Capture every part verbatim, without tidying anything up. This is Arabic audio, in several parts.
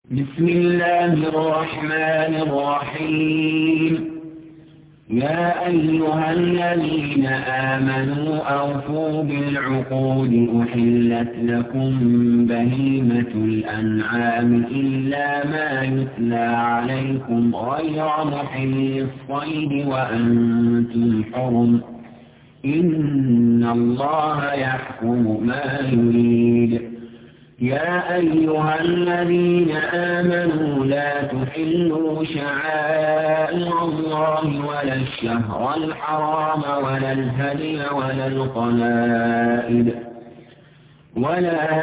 بسم الله الرحمن الرحيم. يا أيها الذين آمنوا أوفوا بالعقود أحلت لكم بهيمة الأنعام إلا ما يتلى عليكم غير محل الصيد وأنتم حرم إن الله يحكم ما يريد. يا أيها الذين آمنوا لا تحلوا شعائر الله ولا الشهر الحرام ولا الهدي ولا القلائد ولا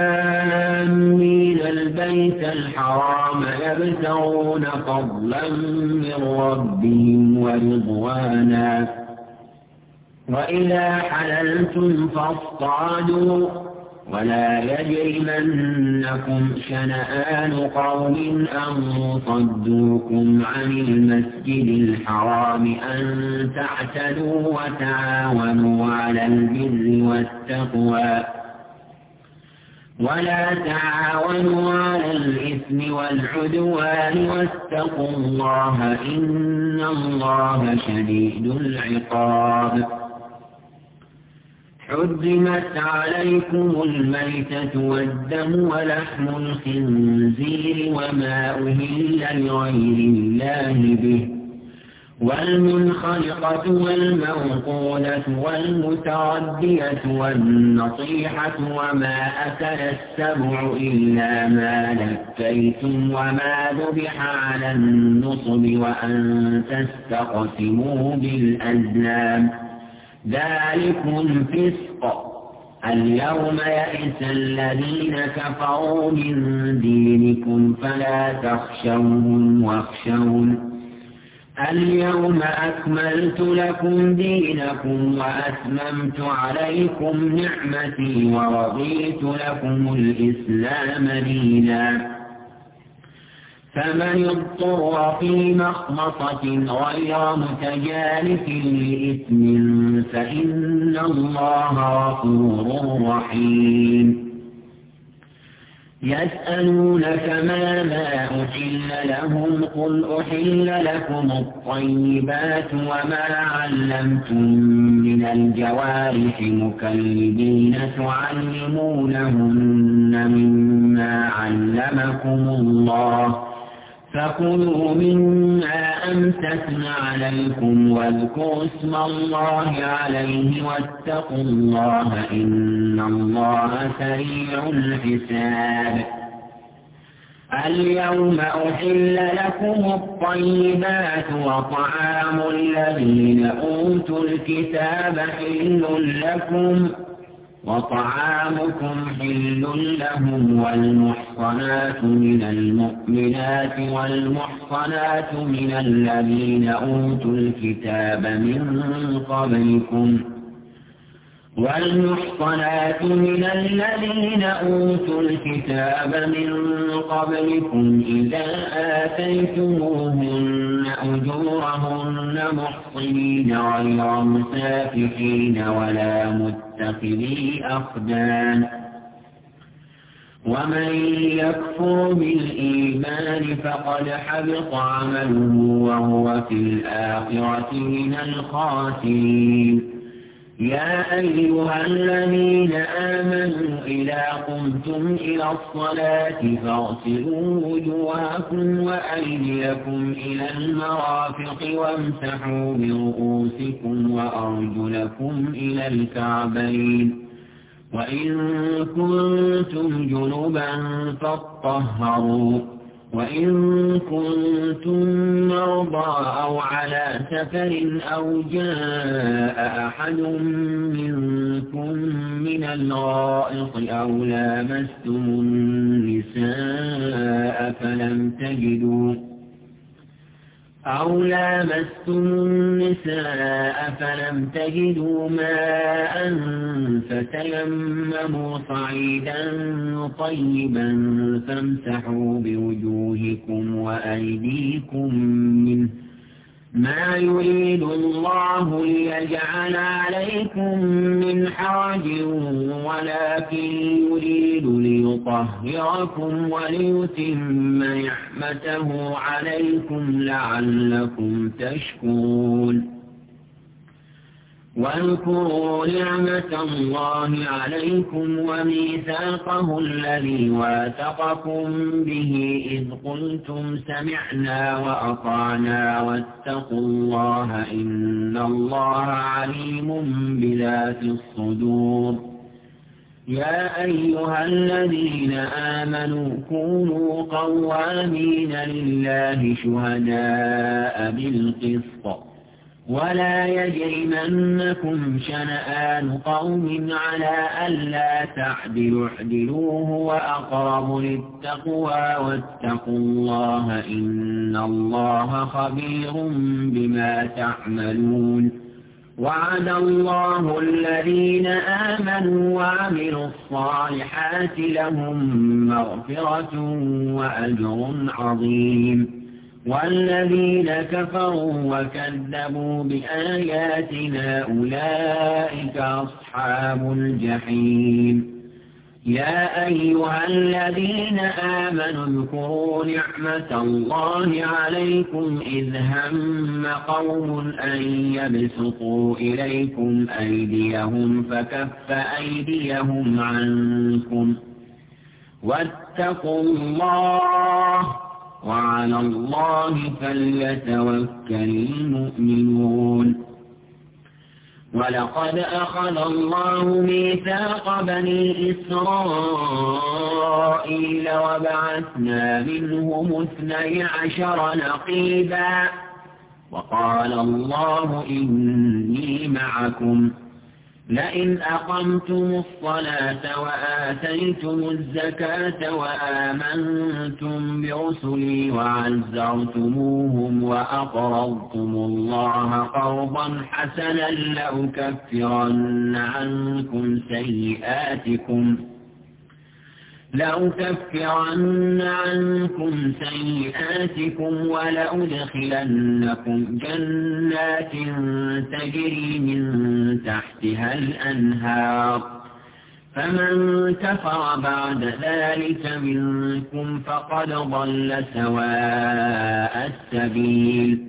آمين البيت الحرام يبتغون فضلا من ربهم ورضوانا وإذا حللتم فاصطادوا ولا يجرمنكم شنآن قوم أن صدوكم عن المسجد الحرام أن تعتدوا وتعاونوا على البر والتقوى ولا تعاونوا على الإثم والعدوان واتقوا الله إن الله شديد العقاب. حرمت عليكم الميتة والدم ولحم الخنزير وما أهل لغير الله به والمنخلقة والموقولة والمتردية والنطيحة وما أكل السبع إلا ما لكيتم وما ذبح على النصب وأن تستقسموا بالأزلام ذلكم فسق. اليوم يئس الذين كفروا من دينكم فلا تخشوهم واخشون اليوم أكملت لكم دينكم وأتممت عليكم نعمتي ورضيت لكم الإسلام دينا. فمن اضطر في مخمصة غير متجانف لإثم فإن الله غفور رحيم. يسألونك ماذا أحل لهم قل أحل لكم الطيبات وما علمتم من الجوارح مكلبين تعلمونهن مما علمكم الله فكلوا مما أمسكن عليكم واذكروا اسم الله عليه واتقوا الله إن الله سريع الحساب. اليوم أحل لكم الطيبات وطعام الذين أوتوا الكتاب حل لكم وطعامكم حل لهم والمحصنات من المؤمنات والمحصنات من الذين أوتوا الكتاب من قبلكم والمحصنات من الذين أوتوا الكتاب من قبلكم إذا آتيتموهن أجورهن محصنين غير مسافحين ولا متخذي أخدان. ومن يكفر بالإيمان فقد حبط عمله وهو في الآخرة من الخاسرين. يا أيها الذين آمنوا إذا قمتم إلى الصلاة فاغسلوا وجوهكم وأيديكم إلى المرافق وامسحوا برؤوسكم وأرجلكم إلى الكعبين وإن كنتم جنبا فاطهروا وإن كنتم مرضى أو على سفر أو جاء أحد منكم من الغائط أو لامستم النساء فلم تجدوا أو لامستم النساء فلم تجدوا ماء فتيمموا صعيدا طيبا فامسحوا بوجوهكم وأيديكم منه ما يريد الله ليجعل عليكم من حرج ولكن يريد ليطهركم وليتم نعمته عليكم لعلكم تشكرون واذكروا نعمة الله عليكم وميثاقه الذي واثقكم به إذ قلتم سمعنا وأطعنا واتقوا الله إن الله عليم بذات الصدور يا أيها الذين آمنوا كونوا قوامين لله شهداء بالقسط ولا يجرمنكم شنآن قوم على ألا تعدلوا اعدلوه وأقرب للتقوى واتقوا الله إن الله خبير بما تعملون وعد الله الذين آمنوا وعملوا الصالحات لهم مغفرة وأجر عظيم والذين كفروا وكذبوا بآياتنا أولئك أصحاب الجحيم يا أيها الذين آمنوا اذكروا نعمة الله عليكم إذ هم قوم أن يبسطوا إليكم أيديهم فكف أيديهم عنكم واتقوا الله وعلى الله فليتوكل المؤمنون ولقد أخذ الله ميثاق بني إسرائيل وبعثنا منهم اثني عشر نقيبا وقال الله إني معكم لئن أقمتم الصلاة وآتيتم الزكاة وآمنتم برسلي وعزرتموهم وأقرضتم الله قرضا حسنا لأكفرن عنكم سيئاتكم لأكفرن عنكم سيئاتكم ولأدخلنكم جنات تجري من تحتها الأنهار فمن كفر بعد ذلك منكم فقد ضل سواء السبيل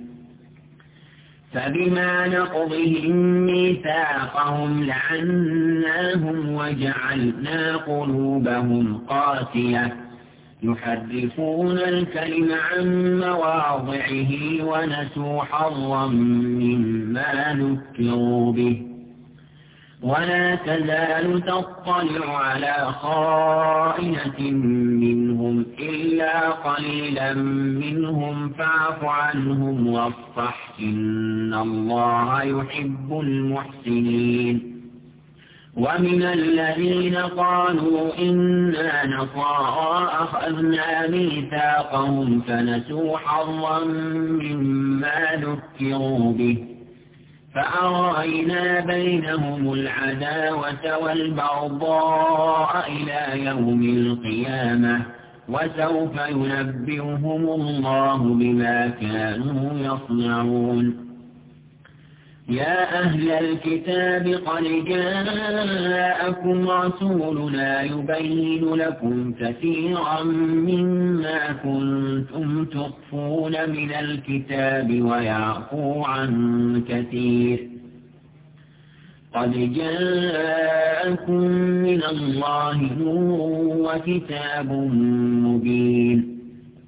فبما نقضهم ميثاقهم لعناهم وجعلنا قلوبهم قاسية يحرفون الكلم عن مواضعه ونسوا حظا مما ذكروا به ولا تزال تطلع على خائنة منهم إلا قليلا منهم فاعف عنهم واصفح إن الله يحب المحسنين ومن الذين قالوا إنا نصارى أخذنا ميثاقهم فنسوا حظا مما ذكروا به فأغرينا بينهم العداوة والبغضاء إلى يوم القيامة وسوف ينبئهم الله بما كانوا يصنعون يا أهل الكتاب قد جاءكم رسولنا يبين لكم كثيرا مما كنتم تخفون من الكتاب ويعفو عن كثير قد جاءكم من الله نور وكتاب مبين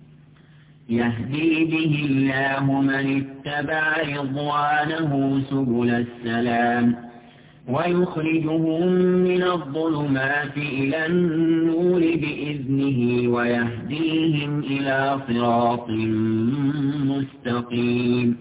يهدي به الله من اتبع رضوانه سبل السلام ويخرجهم من الظلمات إلى النور بإذنه ويهديهم إلى صراط مستقيم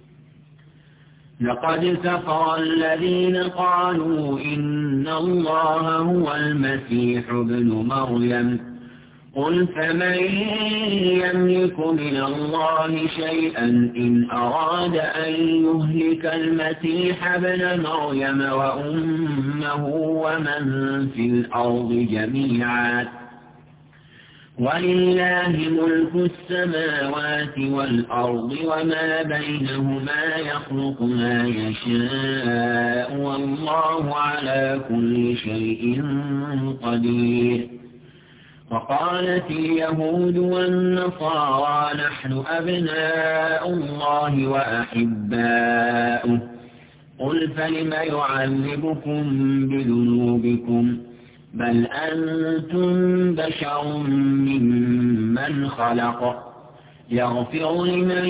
لقد كفر الذين قالوا إن الله هو المسيح ابن مريم قل فمن يملك من الله شيئا إن أراد أن يهلك المسيح ابن مريم وأمه ومن في الأرض جميعا ولله ملك السماوات والأرض وما بينهما يخلق ما يشاء والله على كل شيء قدير. وقالت اليهود والنصارى نحن أبناء الله وأحباؤه قل فلم يعذبكم بذنوبكم بل أنتم بشر ممن خلق يغفر لمن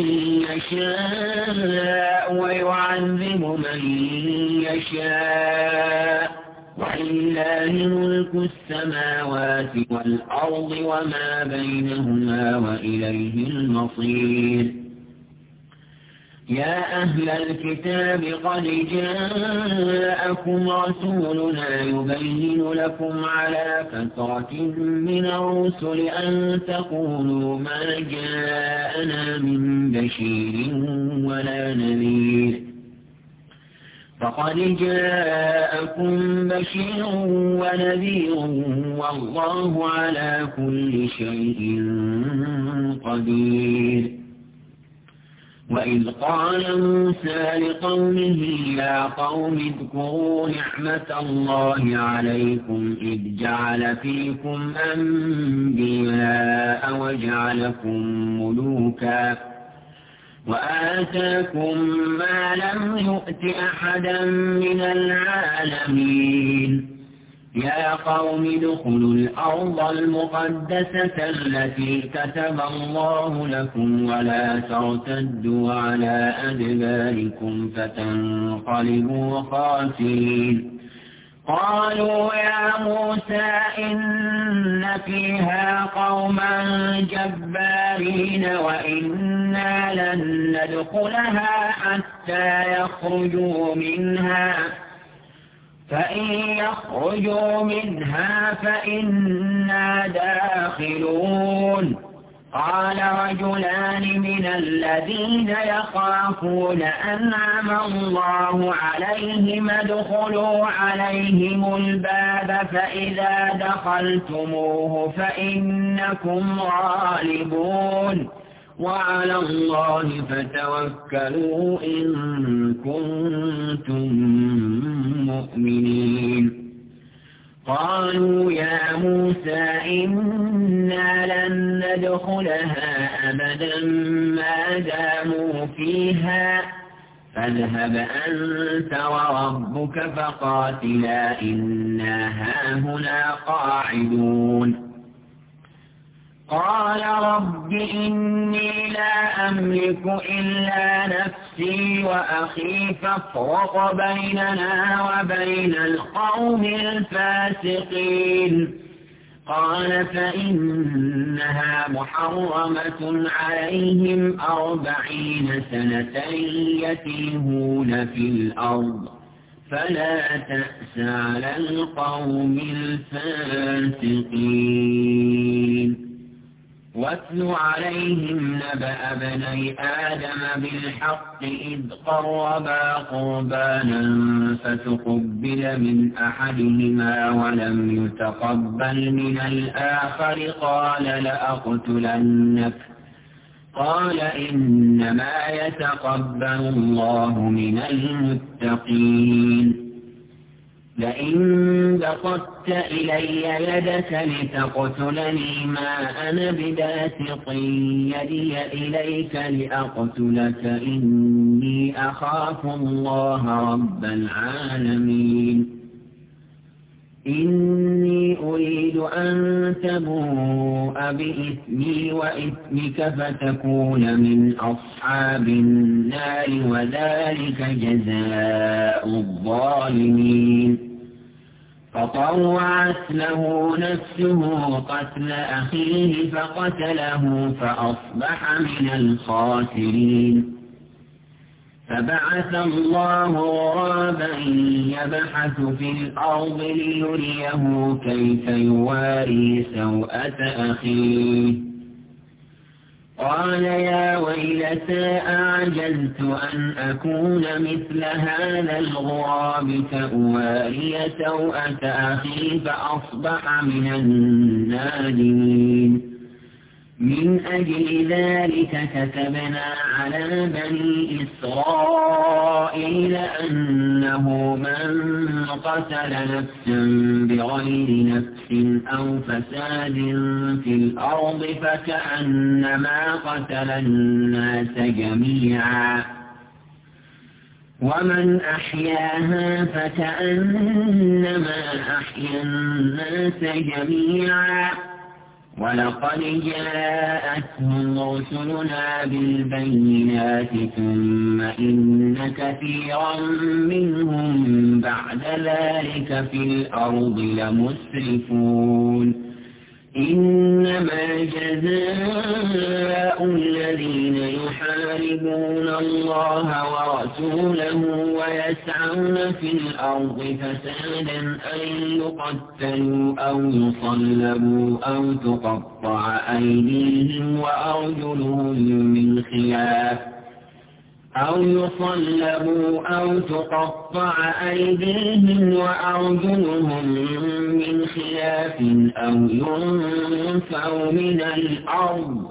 يشاء ويعذب من يشاء ولله ملك السماوات والأرض وما بينهما وإليه المصير. يا أهل الكتاب قد جاءكم رسولنا يبين لكم على فترة من الرسل أن تقولوا ما جاءنا من بشير ولا نذير فقد جاءكم بشير ونذير والله على كل شيء قدير. وإذ قال موسى لقومه يا قوم اذكروا نعمة الله عليكم إذ جعل فيكم أنبياء وجعلكم ملوكا وآتاكم ما لم يؤت أحدا من العالمين. يا قوم ادخلوا الأرض المقدسة التي كتب الله لكم ولا ترتدوا على أدباركم فتنقلبوا خاسرين. قالوا يا موسى إن فيها قوما جبارين وإنا لن ندخلها حتى يخرجوا منها فإن يخرجوا منها فإنا داخلون. قال رجلان من الذين يخافون أنعم الله عليهم ادخلوا عليهم الباب فإذا دخلتموه فإنكم غالبون وعلى الله فتوكلوا إن كنتم مؤمنين. قالوا يا موسى إنا لن ندخلها أبدا ما داموا فيها فاذهب أنت وربك فقاتلا إنا هاهنا قاعدون. قال رب إني لا أملك إلا نفسي وأخي فافرق بيننا وبين القوم الفاسقين. قال فإنها محرمة عليهم أربعين سنة يتيهون في الأرض فلا تأس على القوم الفاسقين. واتل عليهم نبأ بني آدم بالحق إذ قربا قربانا فتقبل من أحدهما ولم يتقبل من الآخر قال لأقتلنك قال إنما يتقبل الله من المتقين. لئن بسطت إلي يدك لتقتلني ما أنا بباسط يدي إليك لأقتلك إني أخاف الله رب العالمين. إني أريد أن تبوء بإثمي وإثمك فتكون من أصحاب النار وذلك جزاء الظالمين. فطوعت له نفسه قتل أخيه فقتله فأصبح من الخاسرين. فبعث الله غرابا يبحث في الأرض ليريه كيف يواري سوءة أخيه. قال يا ويلتى أعجزت أن أكون مثل هذا الغراب فأواري سوءة أخي فأصبح من النادمين. من أجل ذلك كتبنا على بني إسرائيل أنه من قتل نفسا بغير نفس أو فساد في الأرض فكأنما قتل الناس جميعا ومن أحياها فكأنما أحيا الناس جميعا ولقد جاءتهم رسلنا بالبينات ثم إن كثيرا منهم بعد ذلك في الأرض لمسرفون إنما جزاء الذين يحاربون الله ورسوله ويسعون في الأرض فسادا أن يقتلوا أو يصلبوا أو تقطع أيديهم وأرجلهم من خلاف أو يصلبوا أو تقطع أيديهم وأرجلهم من خلاف أو ينفوا من الأرض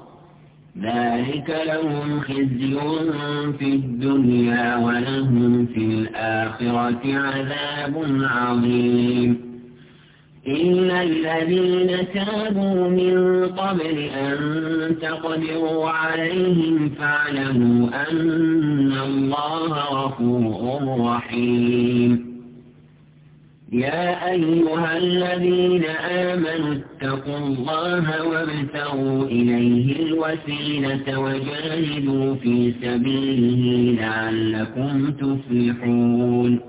ذلك لهم خزي في الدنيا ولهم في الآخرة عذاب عظيم إلا الذين تابوا من قبل أن تقدروا عليهم فاعلموا أن الله غفور رحيم يا أيها الذين آمنوا اتقوا الله وابتغوا إليه الوسيلة وجاهدوا في سبيله لعلكم تفلحون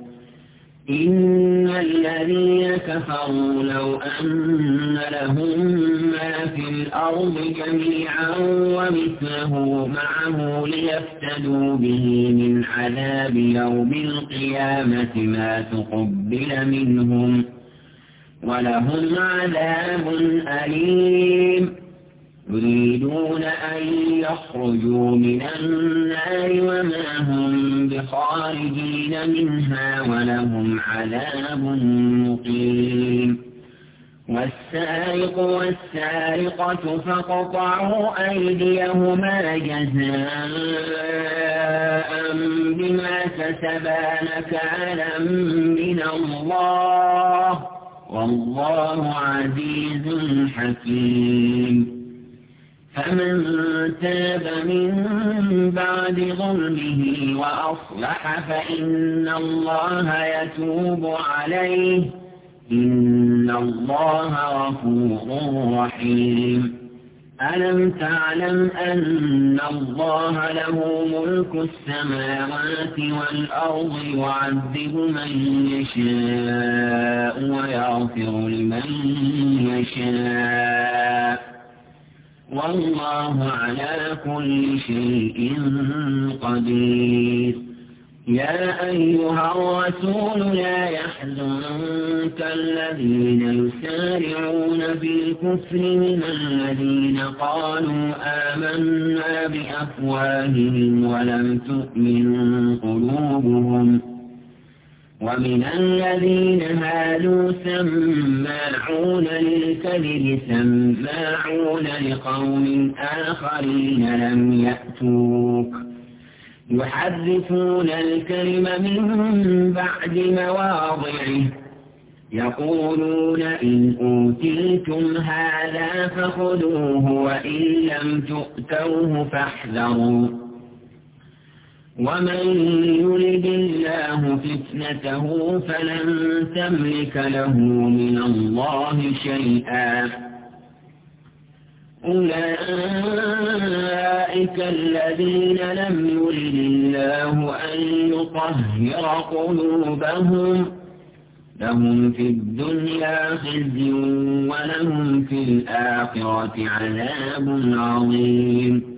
إن الذين كفروا لو أن لهم ما في الأرض جميعا ومثله معه ليفتدوا به من عذاب يوم القيامة ما تقبل منهم ولهم عذاب أليم يريدون أن يخرجوا من النار وما هم بخارجين منها ولهم عذاب مقيم والسارق والسارقة فاقطعوا أيديهما جزاء بما كسبا نكالا من الله والله عزيز حكيم فمن تاب من بعد ظلمه وأصلح فإن الله يتوب عليه إن الله غفور رحيم ألم تعلم أن الله له ملك السماوات والأرض يعذب من يشاء ويغفر لمن يشاء والله على كل شيء قدير يا أيها الرسول لا يحزنك الذين يسارعون بالكفر من الذين قالوا آمنا بأفواههم ولم تؤمن قلوبهم ومن الذين هادوا سماعون للكذب سماعون لقوم آخرين لم يأتوك يحرفون الكلم من بعد مواضعه يقولون إن أوتيتم هذا فخذوه وإن لم تؤتوه فاحذروا ومن يرد الله فتنته فلن تملك له من الله شيئا أولئك الذين لم يرد الله أن يطهر قلوبهم لهم في الدنيا خزي ولهم في الآخرة عذاب عظيم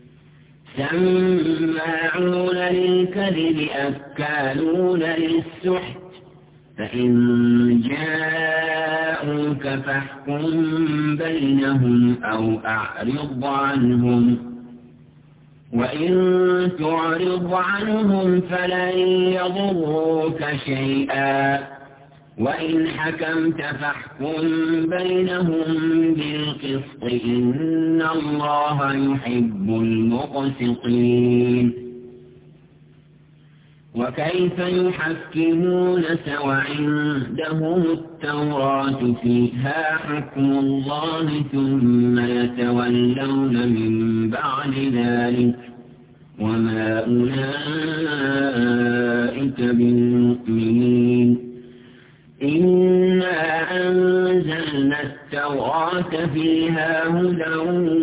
سماعون للكذب أكالون للسحت فإن جاءوك فاحكم بينهم أو أعرض عنهم وإن تعرض عنهم فلن يضروك شيئا وإن حكمت فاحكم بينهم بالقسط إن الله يحب المقسطين. وكيف يحكمونك وعندهم التوراة فيها حكم الله ثم يتولون من بعد ذلك وما أولئك بالمؤمنين. إنا أنزلنا التوراة فيها هدى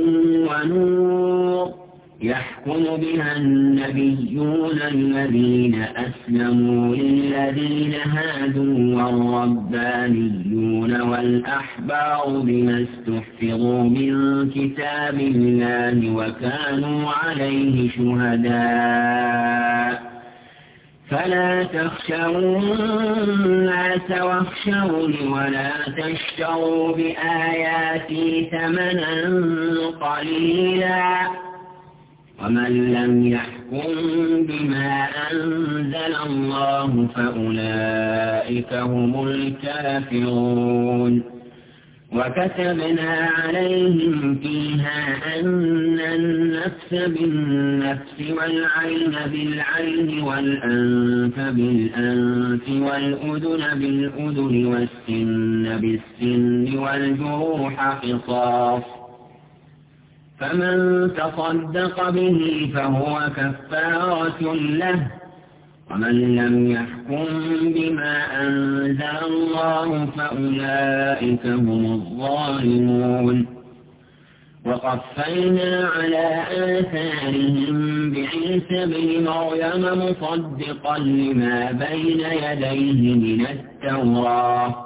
ونور يحكم بها النبيون الذين أسلموا للذين هادوا والربانيون والأحبار بما استحفظوا من كتاب الله وكانوا عليه شهداء. فلا تخشوا الناس واخشوني ولا تشتروا بآياتي ثمنا قليلا ومن لم يحكم بما أنزل الله فأولئك هم الكافرون. وكتبنا عليهم فيها أن النفس بالنفس والعين بالعين والأنف بالأنف والأذن بالأذن والسن بالسن والجروح قصاص، فمن تصدق به فهو كفارة له، ومن لم يحكم بما أنزل الله فأولئك هم الظالمون. وقفينا على آثارهم بعيسى بن مريم مصدقا لما بين يديه من التوراة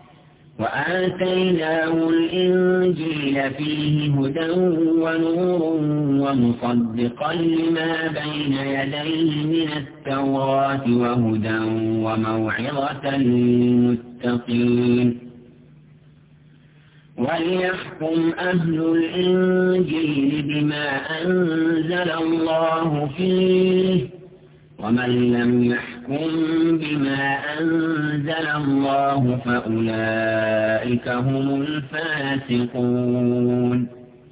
وآتيناه الإنجيل فيه هدى ونور ومصدقا لما بين يديه من التوراة وهدى وموعظة للمتقين. وليحكم أهل الإنجيل بما أنزل الله فيه، ومن لم يحكم بما أنزل الله فأولئك هم الفاسقون.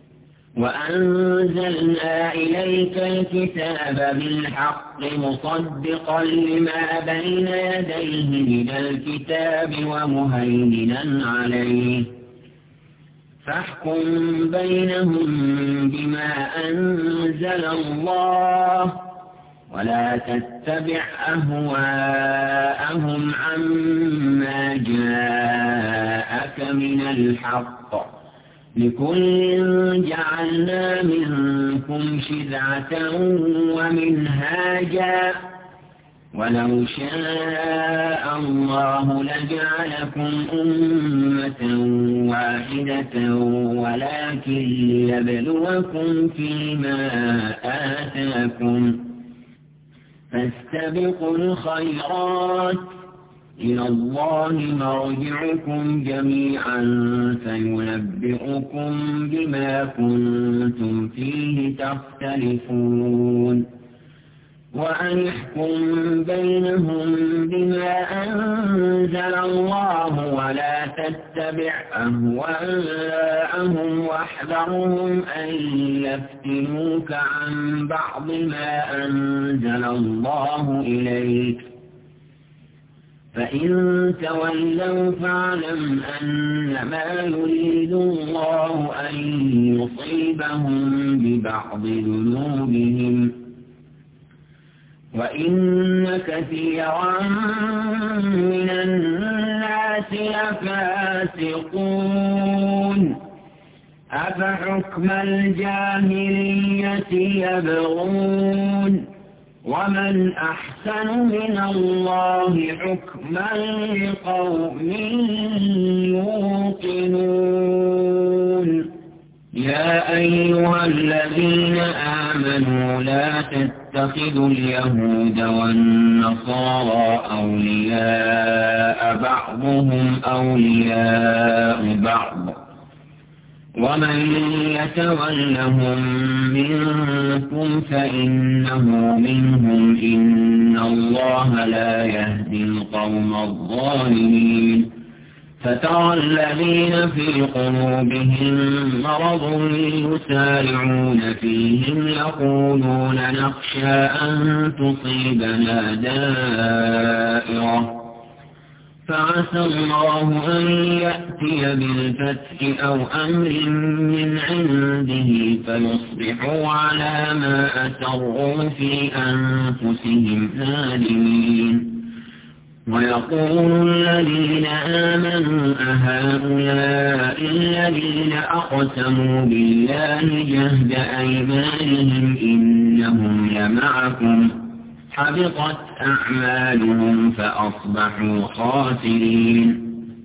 وأنزلنا إليك الكتاب بالحق مصدقا لما بين يديه من الكتاب ومهيمنا عليه، فاحكم بينهم بما أنزل الله ولا تتبع أهواءهم عما جاءك من الحق، لكل جعلنا منكم شرعة ومنهاجا ولو شاء الله لجعلكم أمة واحدة ولكن ليبلوكم فيما آتاكم، فاستبقوا الخيرات إلى الله مرجعكم جميعا فينبئكم بما كنتم فيه تختلفون. وأن احكم بينهم بما أنزل الله ولا تتبع أهواءهم واحذرهم أن يفتنوك عن بعض ما أنزل الله إليك، فإن تولوا فاعلم أنما يريد الله أن يصيبهم ببعض ذنوبهم وإن كثيرا من الناس لفاسقون. أفحكم الجاهلية يبغون ومن أحسن من الله حكما لقوم يوقنون. يا أيها الذين آمنوا لا تتخذوا اليهود والنصارى أولياء بعضهم أولياء بعض ومن يتولهم منكم فإنه منهم إن الله لا يهدي القوم الظالمين. فترى الذين في قلوبهم مرض يسارعون فيهم يقولون نخشى أن تصيبنا دائرة فعسى الله أن يأتي بالفتح أو أمر من عنده فيصبحوا على ما أسروا في أنفسهم نادمين. ويقول الذين آمنوا أهؤلاء الذين أقسموا بالله جهد أيمانهم إنهم لمعكم حبطت أعمالهم فأصبحوا خاسرين.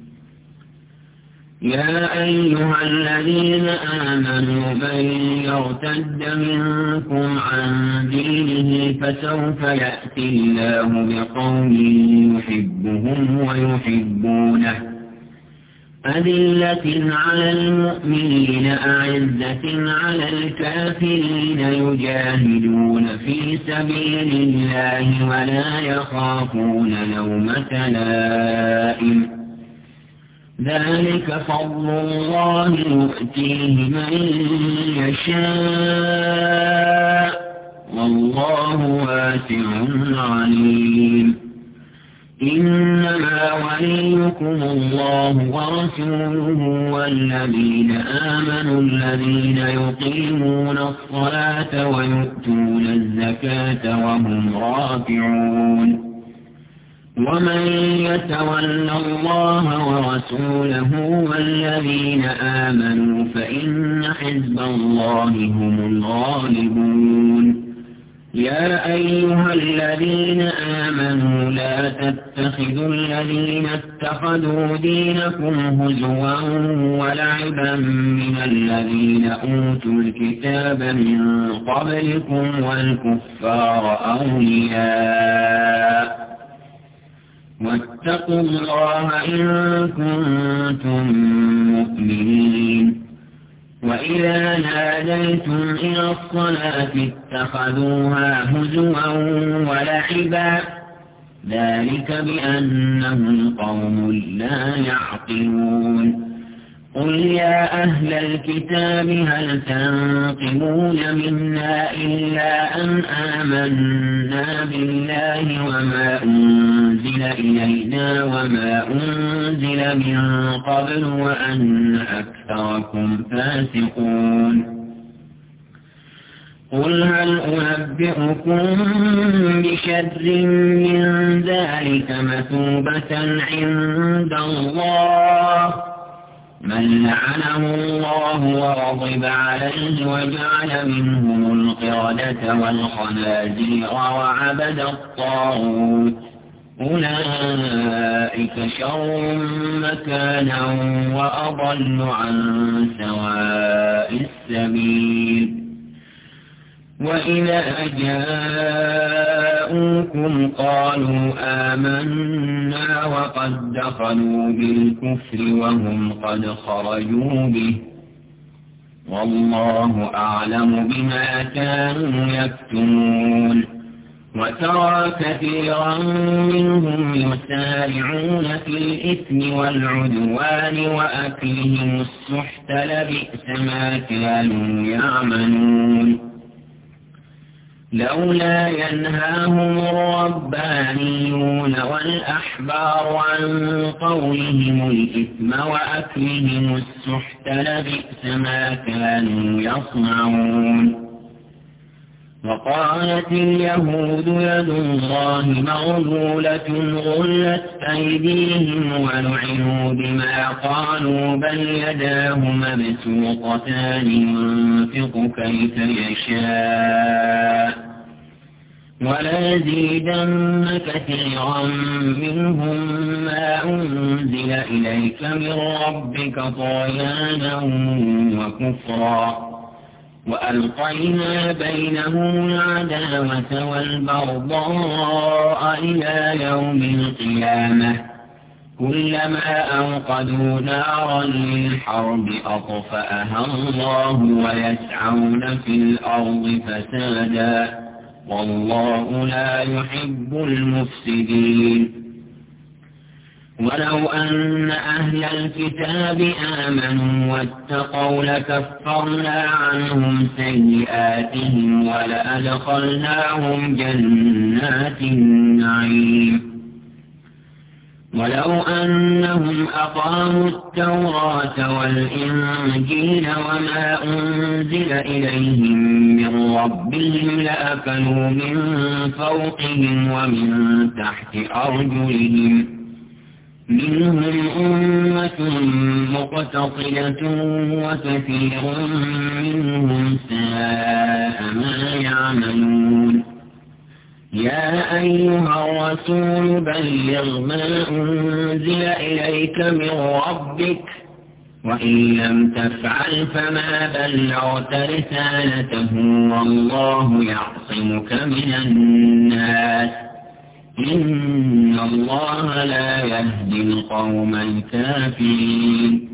يا أيها الذين آمنوا من يرتد منكم عن دينه فسوف يأتي الله بقوم يحبهم ويحبونه أذلة على المؤمنين أعزة على الكافرين يجاهدون في سبيل الله ولا يخافون لومة لائم ذلك فضل الله يؤتيه من يشاء والله واسع عليم. إنما وليكم الله ورسوله والذين آمنوا الذين يقيمون الصلاة ويؤتون الزكاة وهم راكعون. ومن يتول الله ورسوله والذين آمنوا فإن حزب الله هم الغالبون. يا أيها الذين آمنوا لا تتخذوا الذين اتخذوا دينكم هزوا ولعبا من الذين أوتوا الكتاب من قبلكم والكفار أولياء واتقوا الله إن كنتم مؤمنين. وإذا ناديتم إلى الصلاة اتخذوها هزوا ولعبا ذلك بأنهم قوم لا يعقلون. قل يا أهل الكتاب هل تنقمون منا إلا أن آمنا بالله وما أنزل إلينا وما أنزل من قبل وأن أكثركم فاسقون. قل هل أنبئكم بشر من ذلك مثوبة عند الله من لعنه الله وغضب عليه وجعل منهم القردة والخنازير وعبد الطاغوت أولئك شر مكانا وأضل عن سواء السبيل. وإذا جاءوكم قالوا آمنا وقد دخلوا بالكفر وهم قد خرجوا به والله أعلم بما كانوا يكتمون. وترى كثيرا منهم يسارعون في الإثم والعدوان وأكلهم السحت لبئس ما كانوا يعملون. لولا ينهاهم الربانيون والأحبار عن قولهم الإثم وأكلهم السحت لبئس ما كانوا يصنعون. وقالت اليهود يد الله مغلولة غلت أيديهم ولعنوا بما قالوا بل يداه مبسوطتان ينفق كيف يشاء وليزيدن كثيرا منهم ما أنزل إليك من ربك طغيانا وكفرا وألقينا بينهم العداوة والبغضاء إلى يوم القيامة كلما أوقدوا نارا للحرب أطفأها الله ويسعون في الأرض فسادا والله لا يحب المفسدين. ولو أن أهل الكتاب آمنوا واتقوا لكفرنا عنهم سيئاتهم ولأدخلناهم جنات النعيم. ولو أنهم أقاموا التوراة والإنجيل وما أنزل إليهم من ربهم لأكلوا من فوقهم ومن تحت أرجلهم، منهم أمة مقتصدة وكثير منهم ساء ما يعملون. يا أيها الرسول بلغ ما أنزل إليك من ربك، وإن لم تفعل فما بلغت رسالته والله يعصمك من الناس، إن الله لا يهدي القوم الكافرين.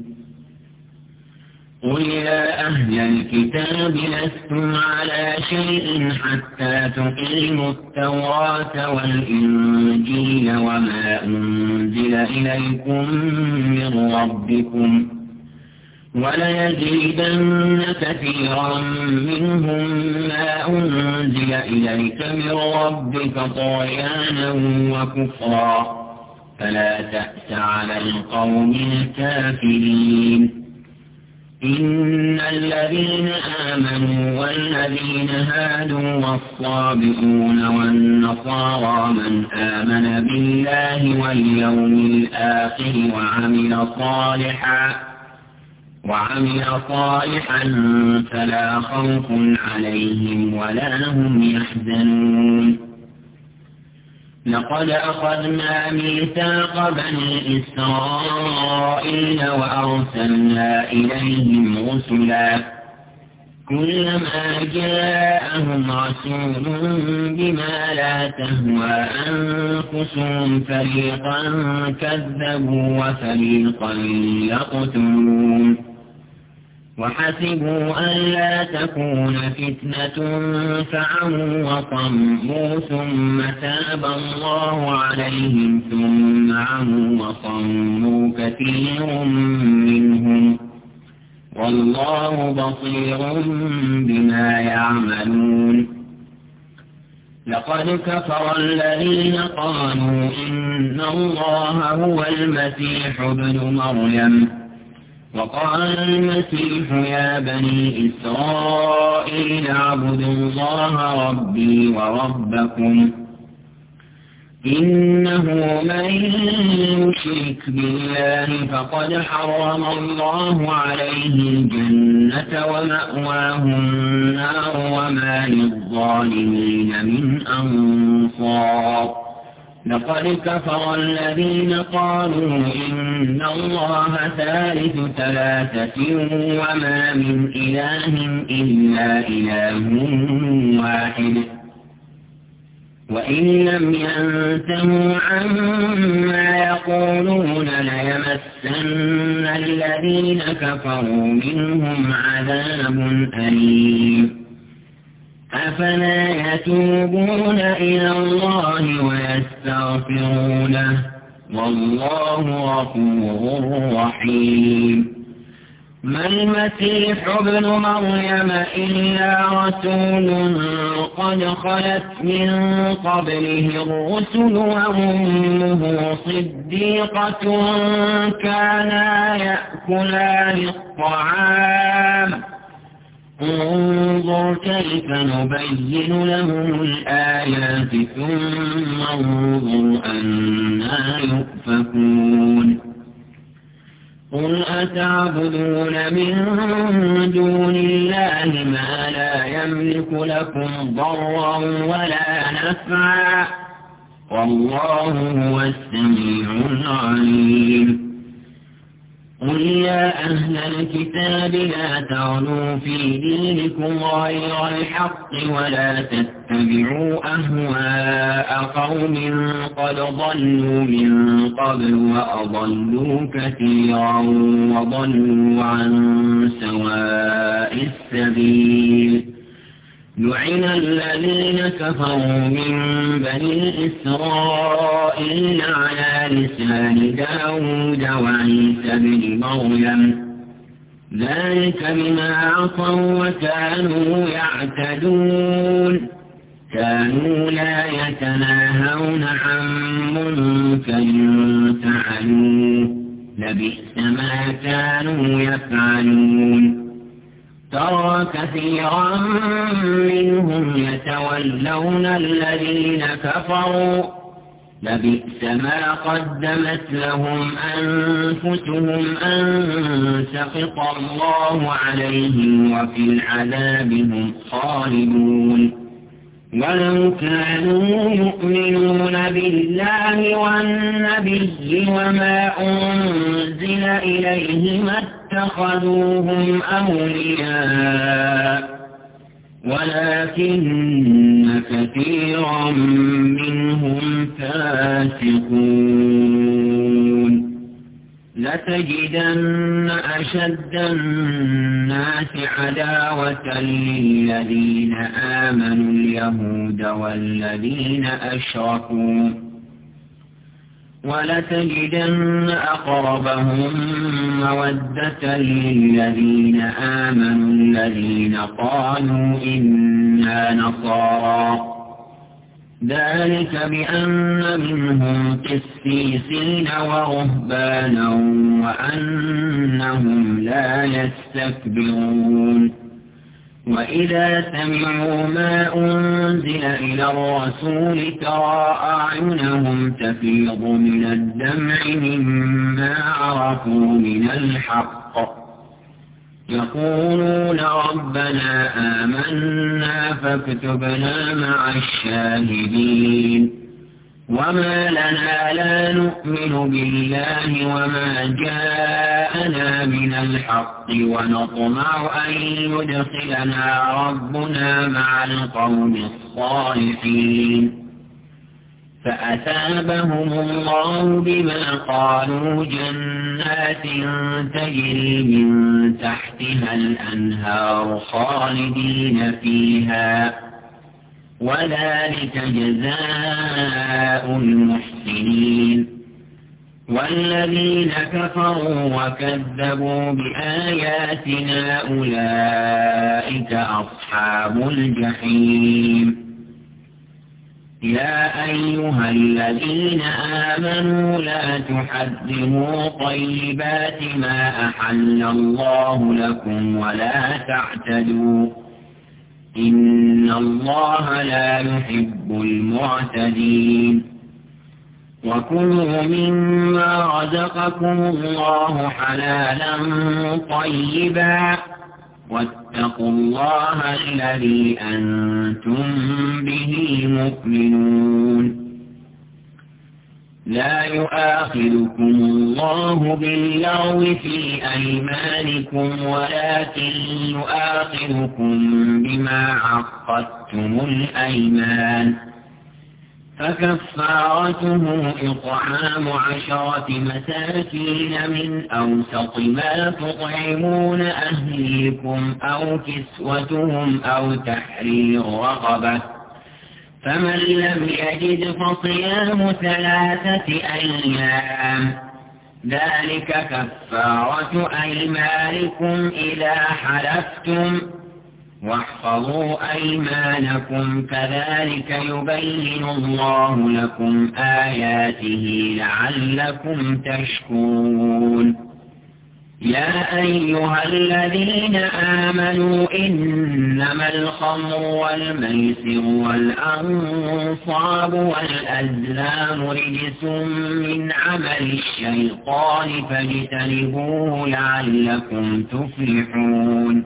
قل يا أهل الكتاب لستم على شيء حتى تقيموا التوراة والإنجيل وما أنزل إليكم من ربكم، وليزيدن كثيرا منهم ما أنزل إليك من ربك طغيانا وكفرا، فلا تأس على القوم الكافرين. إن الذين آمنوا والذين هادوا والصابئون والنصارى من آمن بالله واليوم الآخر وعمل صالحا وعمل صالحا فلا خوف عليهم ولا هم يحزنون. لقد أخذنا ميثاق بني إسرائيل وأرسلنا إليهم رسلا، كلما جاءهم رسول بما لا تهوى أنفسهم فريقا كذبوا وفريقا يقتلون، وحسبوا أن لا تكون فتنة فعموا وصموا ثم تاب الله عليهم ثم عموا وصموا كثير منهم، والله بصير بما يعملون. لقد كفر الذين قالوا إن الله هو المسيح ابن مريم، وقال المسيح يا بني إسرائيل اعبدوا الله ربي وربكم، إنه من يشرك بالله فقد حرم الله عليه الجنة ومأواه النار وما للظالمين من أنصار. لقد كفر الذين قالوا إن الله ثالث ثلاثة وما من إله إلا إله واحد، وإن لم ينتهوا عما يقولون ليمسن الذين كفروا منهم عذاب أليم. أفلا يتوبون إلى الله ويستغفرونه والله غفور رحيم. ما المسيح ابن مريم إلا رسول قد خلت من قبله الرسل وأمه صديقة كانا يأكلان الطعام، انظر كيف نبين لهم الآيات ثم انظر أنا يؤفكون. قل أتعبدون من دون الله ما لا يملك لكم ضرا ولا نفعا والله هو السميع العليم. قل يا أهل الكتاب لا تغلوا في دينكم غير الحق ولا تتبعوا أهواء قوم قد ضلوا من قبل وأضلوا كثيرا وضلوا عن سواء السبيل. لعن الذين كفروا من بني إسرائيل على لسان داود وعيسى بن مريم ذلك بما عصوا وكانوا يعتدون كانوا لا يتناهون عن منكر فعلوه لبئس ما كانوا يفعلون ترى كثيرا منهم يتولون الذين كفروا لبئس ما قدمت لهم أنفسهم أن سخط الله عليهم وفي العذاب هم خالدون ولو كانوا يؤمنون بالله والنبي وما أنزل إليه ما اتخذوهم أولياء ولكن كثيرا منهم فاسقون لتجدن أشد الناس عداوة للذين آمنوا اليهود والذين أشركوا ولتجدن أقربهم مودة للذين آمنوا الذين قالوا إنا نصارى ذلك بأن منهم قسيسين ورهبانا وأنهم لا يستكبرون وإذا سمعوا ما أنزل إلى الرسول ترى أعينهم تفيض من الدمع مما عرفوا من الحق يقولون ربنا آمنا فاكتبنا مع الشاهدين وما لنا لا نؤمن بالله وما جاءنا من الحق ونطمع أن يدخلنا ربنا مع القوم الصالحين فأثابهم الله بما قالوا جنات تجري من تحتها الأنهار خالدين فيها وذلك جزاء المحسنين والذين كفروا وكذبوا بآياتنا أولئك أصحاب الجحيم يا أيها الذين آمنوا لا تحرموا طيبات ما أحل الله لكم ولا تعتدوا إن الله لا يحب المعتدين وكلوا مما رزقكم الله حلالا طيبا واتقوا الله الذي أنتم به مؤمنون لا يؤاخذكم الله باللغو في أيمانكم ولكن يؤاخذكم بما عقدتم الأيمان فكفارته إطعام عشرة مساكين من أوسط ما تطعمون أهليكم أو كسوتهم أو تحرير رقبة فمن لم يجد فصيام ثلاثة أيام ذلك كفارة أيمانكم إذا حلفتم واحفظوا أيمانكم كذلك يبين الله لكم آياته لعلكم تشكرون يا أيها الذين آمنوا إنما الخمر والميسر والأنصاب والأزلام رجس من عمل الشيطان فاجتنبوه لعلكم تفلحون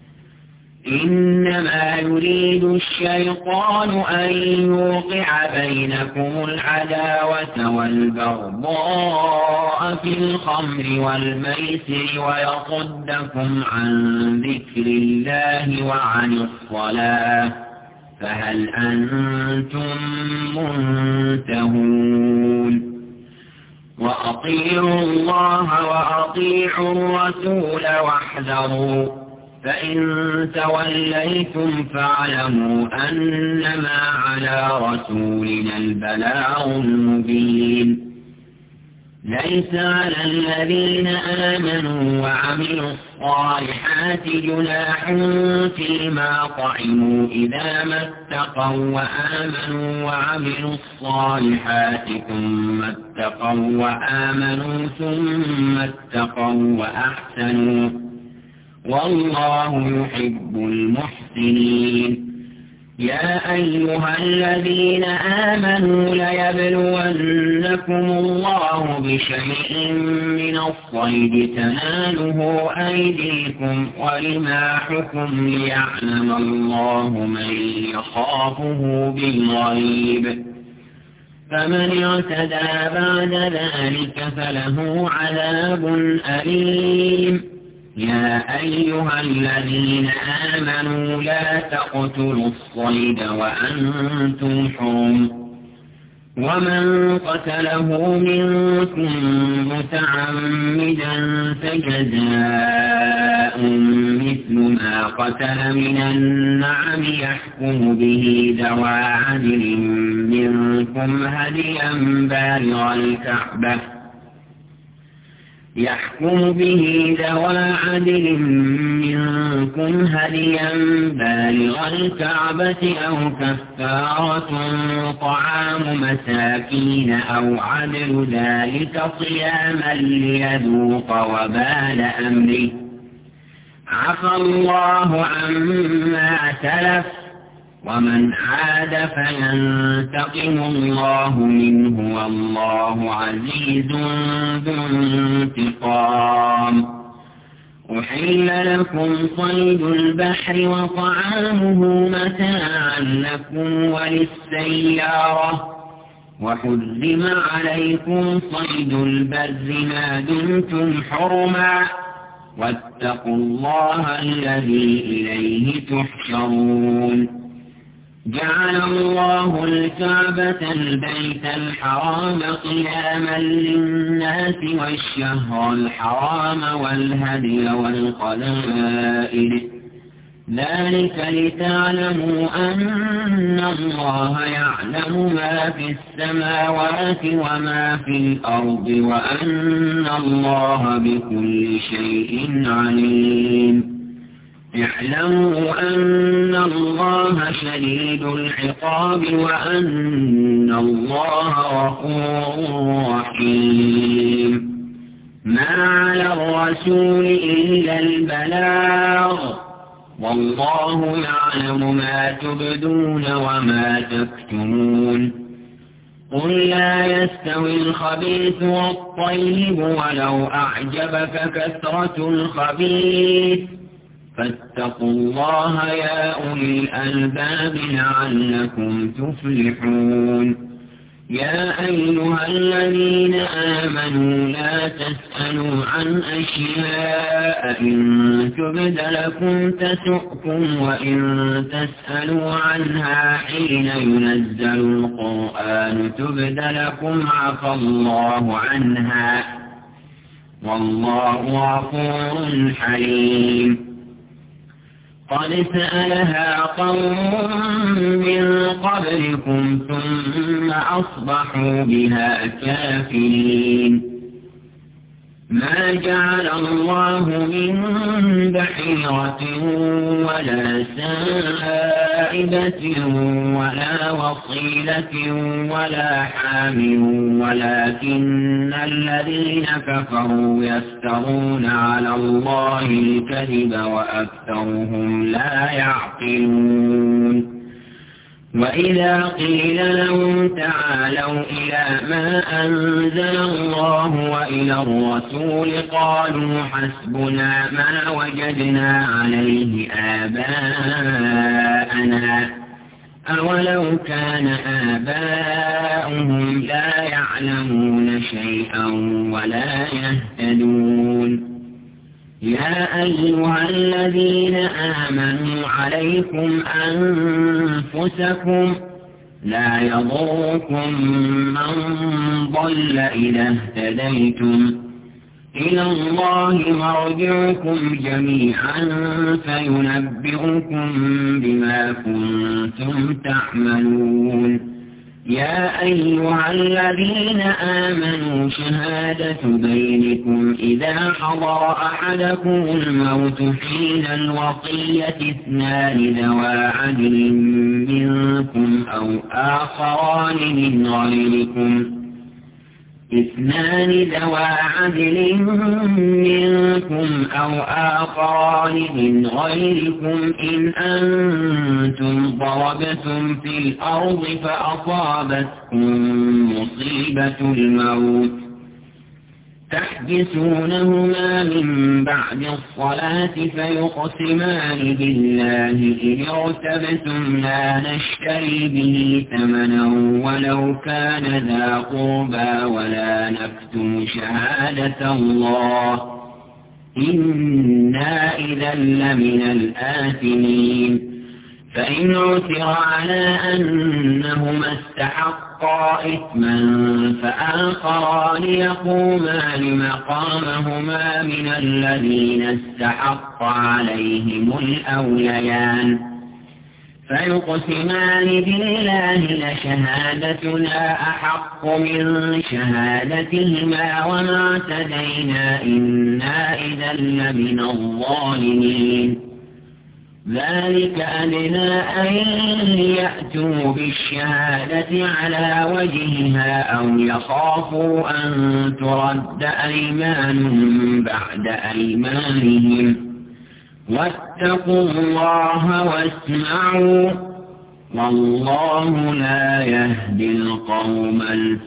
إنما يريد الشيطان أن يوقع بينكم العداوة والبغضاء في الخمر والميسر ويصدكم عن ذكر الله وعن الصلاة فهل أنتم منتهون وأطيعوا الله وأطيعوا الرسول واحذروا فإن توليتم فاعلموا أنما على رسولنا البلاغ المبين. ليس على الذين آمنوا وعملوا الصالحات جناح فيما طعموا إذا ما اتقوا وآمنوا وعملوا الصالحات ثم اتقوا وآمنوا ثم اتقوا وأحسنوا والله يحب المحسنين. يا أيها الذين آمنوا ليبلونكم الله بشيء من الصيد تناله أيديكم ورماحكم ليعلم الله من يخافه بالغيب، فمن اعتدى بعد ذلك فله عذاب أليم. يا أيها الذين آمنوا لا تقتلوا الصيد وأنتم حرم، ومن قتله منكم متعمدا فجزاء مثل ما قتل من النعم يحكم به ذوى عدل منكم هديا بالغ الكعبة يحكم به ذوى عدل منكم هديا بالغ الكعبة أو كفارة طعام مساكين أو عدل ذلك صياما ليذوق وبال أمره. عفى الله عما سلف ومن عاد فينتقم الله منه والله عزيز ذو انتقام. أحل لكم صيد البحر وطعامه متاعا لكم وللسيارة، وحرم عليكم صيد البر ما دمتم حرما، واتقوا الله الذي إليه تحشرون. جعل الله الكعبة البيت الحرام قياما للناس والشهر الحرام والهدي والقلائد، ذلك لتعلموا أن الله يعلم ما في السماوات وما في الأرض وأن الله بكل شيء عليم. اعلموا أن الله شديد العقاب وأن الله غفور رحيم. ما على الرسول إلا البلاغ، والله يعلم ما تبدون وما تكتمون. قل لا يستوي الخبيث والطيب ولو أعجبك كثرة الخبيث، فاتقوا الله يا أولي الألباب لعلكم تفلحون. يا أيها الذين آمنوا لا تسألوا عن أشياء إن تبد لكم تسؤكم وإن تسألوا عنها حين ينزل القرآن تبد لكم عفى الله عنها والله غفور حليم. قد سألها قوم من قبلكم ثم أصبحوا بها كافرين. ما جعل الله من بحيرة ولا سائبة ولا وصيلة ولا حام ولكن الذين كفروا يفترون على الله الكذب وأكثرهم لا يعقلون. وإذا قيل لهم تعالوا إلى ما أنزل الله وإلى الرسول قالوا حسبنا ما وجدنا عليه آباءنا أولو كان آباؤهم لا يعلمون شيئا ولا يهتدون. يا أيها الذين آمنوا عليكم أنفسكم لا يضركم من ضل إذا اهتديتم إلى الله مرجعكم جميعا فينبئكم بما كنتم تعملون. يا أيها الذين آمنوا شهادة بينكم إذا حضر أحدكم الموت حين الوصية اثنان ذوى عدل منكم أو آخران من غيركم اثنان ذوى عدل منكم أو آخران من غيركم إن أنتم ضربتم في الأرض فأصابتكم مصيبة الموت تحبسونهما من بعد الصلاة فيقسمان بالله إن ارتبتم لا نشتري به ثمنا ولو كان ذا قربى ولا نكتم شهادة الله إنا إذا لمن الآثمين. فإن عثر على أنهما استحقا إثما فآخران يقومان مقامهما من الذين استحق عليهم الأوليان فيقسمان بالله لشهادتنا أحق من شهادتهما وما اعتدينا إنا إذا لمن الظالمين. ذلك أدنى أن يأتوا بالشهادة على وجهها أو يخافوا أن ترد أيمان بعد أيمانهم واتقوا الله واسمعوا والله لا يهدي القوم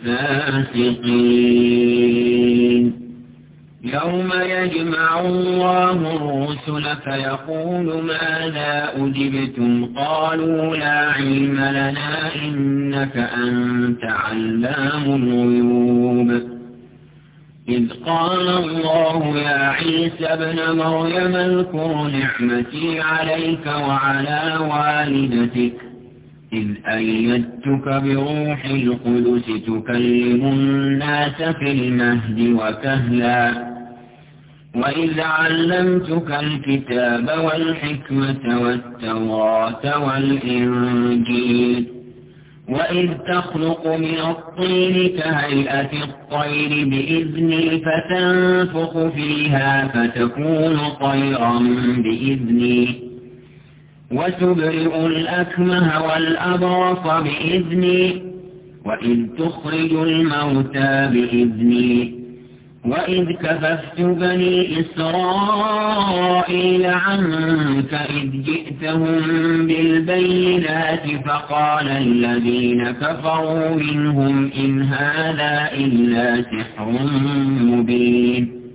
الفاسقين. يوم يجمع الله الرسل فيقول ماذا أجبتم قالوا لا علم لنا إنك أنت علام الغيوب. إذ قال الله يا عيسى ابن مريم اذكر نعمتي عليك وعلى والدتك إذ أيدتك بروح القدس تكلم الناس في المهد وكهلا وإذ علمتك الكتاب والحكمة والتوراة والإنجيل وإذ تخلق من الطين كهيئة الطير بإذني فتنفخ فيها فتكون طيرا بإذني وتبرئ الأكمه والأبرص بإذني وإذ تخرج الموتى بإذني وإذ كففت بني إسرائيل عنك إذ جئتهم بالبينات فقال الذين كفروا منهم إن هذا إلا سحر مبين.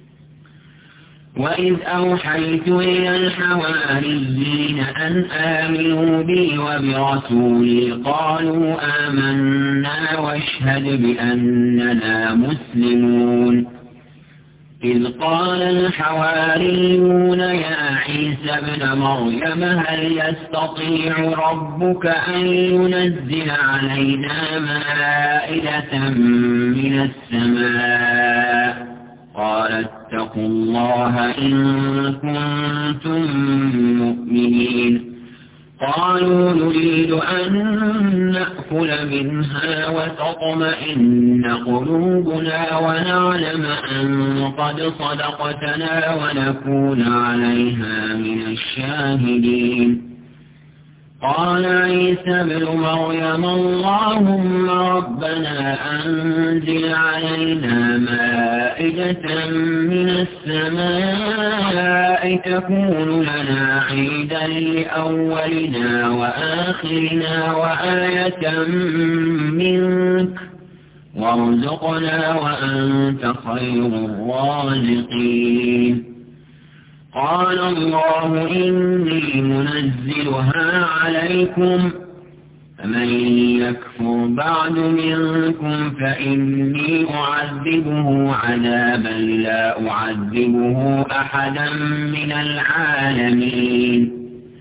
وإذ أوحيت إلى الحواريين أن آمنوا بي وبرسولي قالوا آمنا واشهد بأننا مسلمون. إذ قال الحواريون يا عيسى ابن مريم هل يستطيع ربك أن ينزل علينا مائدة من السماء قال اتقوا الله إن كنتم مؤمنين. قالوا نريد أن نأكل منها وتطمئن قلوبنا ونعلم أن قد صدقتنا ونكون عليها من الشاهدين. قال عيسى ابن مريم اللهم ربنا أنزل علينا مائدة من السماء تكون لنا عيدا لأولنا وآخرنا وآية منك وارزقنا وأنت خير الرازقين. قال الله إني منزلها عليكم فمن يكفر بعد منكم فإني أعذبه عذابا لا أعذبه أحدا من العالمين.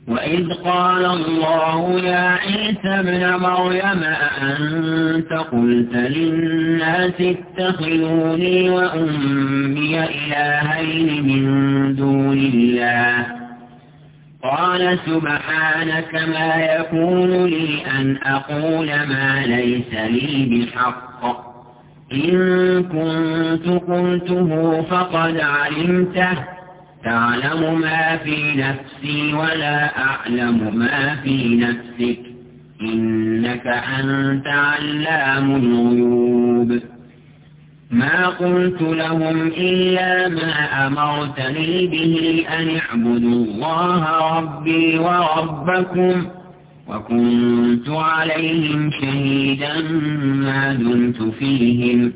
وإذ قال الله يا عيسى ابن مريم أأنت قلت للناس اتخذوني وأمي إلهين من دون الله قال سبحانك ما يكون لي أن أقول ما ليس لي بحق إن كنت قلته فقد علمته تعلم ما في نفسي ولا أعلم ما في نفسك إنك أنت علام الغيوب ما قلت لهم إلا ما أمرتني به أن اعبدوا الله ربي وربكم وكنت عليهم شهيدا ما دمت فيهم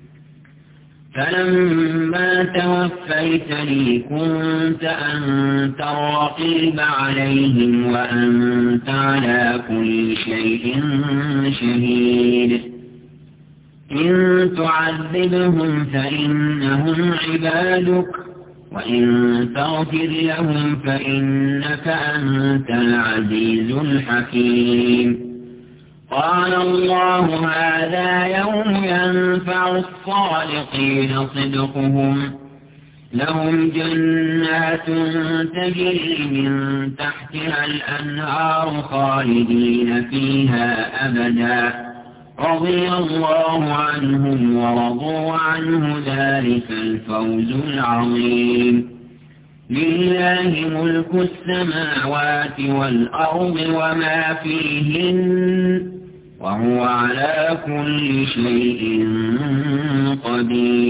فلما توفيتني كنت أنت الرقيب عليهم وأنت على كل شيء شهيد إن تعذبهم فإنهم عبادك وإن تغفر لهم فإنك أنت العزيز الحكيم قال الله هذا يوم ينفع الصادقين صدقهم لهم جنات تجري من تحتها الأنهار خالدين فيها أبدا رضي الله عنهم ورضوا عنه ذلك الفوز العظيم لله ملك السماوات والأرض وما فيهن وهو على كل شيء قدير